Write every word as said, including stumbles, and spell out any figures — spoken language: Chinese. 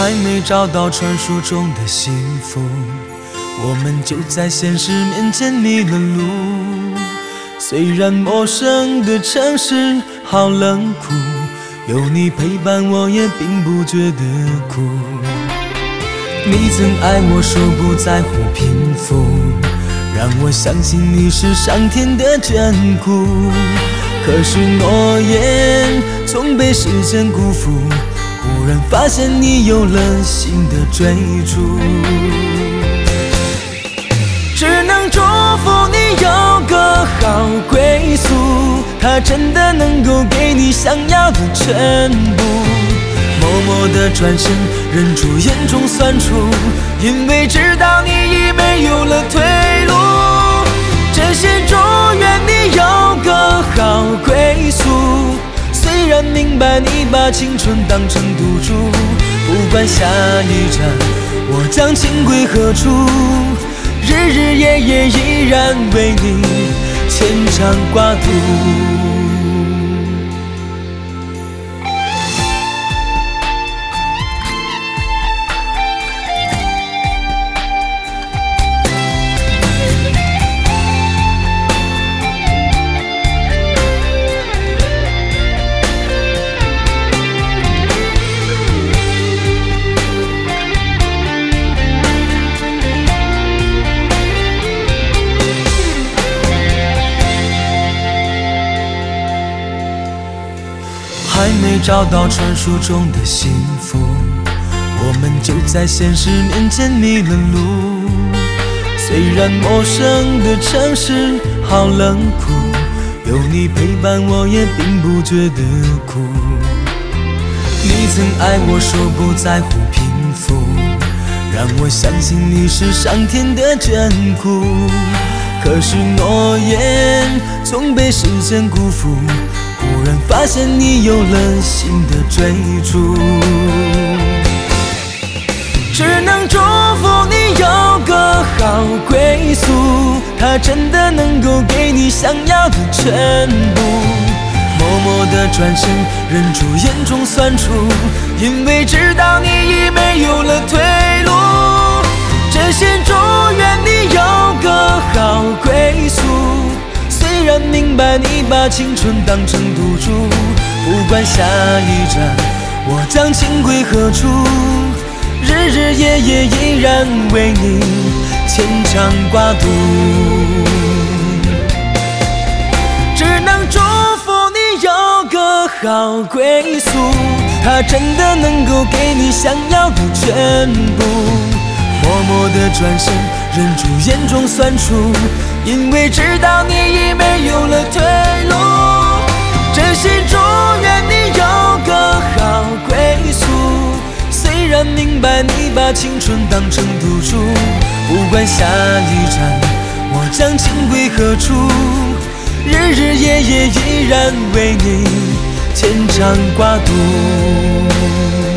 还没找到传说中的幸福，我们就在现实面前迷了路。虽然陌生的城市好冷酷，有你陪伴我也并不觉得苦。你曾爱我说不在乎贫富，让我相信你是上天的眷顾。可是诺言总被时间辜负，忽然发现你有了新的追逐。只能祝福你有个好归宿，它真的能够给你想要的全部。默默地转身，忍住眼中酸楚，因为知道你已没有了退路。真心祝愿你有个好归宿，虽然明白你把青春当成赌注，不管下一站我将情归何处，日日夜夜依然为你牵肠挂肚。还没找到传说中的幸福，我们就在现实面前迷了路。虽然陌生的城市好冷酷，有你陪伴我也并不觉得苦。你曾爱我说不在乎贫富，让我相信你是上天的眷顾。可是诺言总被时间辜负，忽然发现你有了新的追逐。只能祝福你有个好归宿，它真的能够给你想要的全部。默默地转身，忍住眼中酸楚，因为知道你已没有了退路。真心祝愿你有个好归宿，虽然明白你把青春当成赌注，不管下一站我将情归何处，日日夜夜依然为你牵肠挂肚。只能祝福你有个好归宿，它真的能够给你想要的全部。默默地转身，忍住眼中酸楚，因为知道你已没有了退路。真心祝愿你有个好归宿，虽然明白你把青春当成赌注，不管下一站我将情归何处，日日夜夜依然为你牵肠挂肚。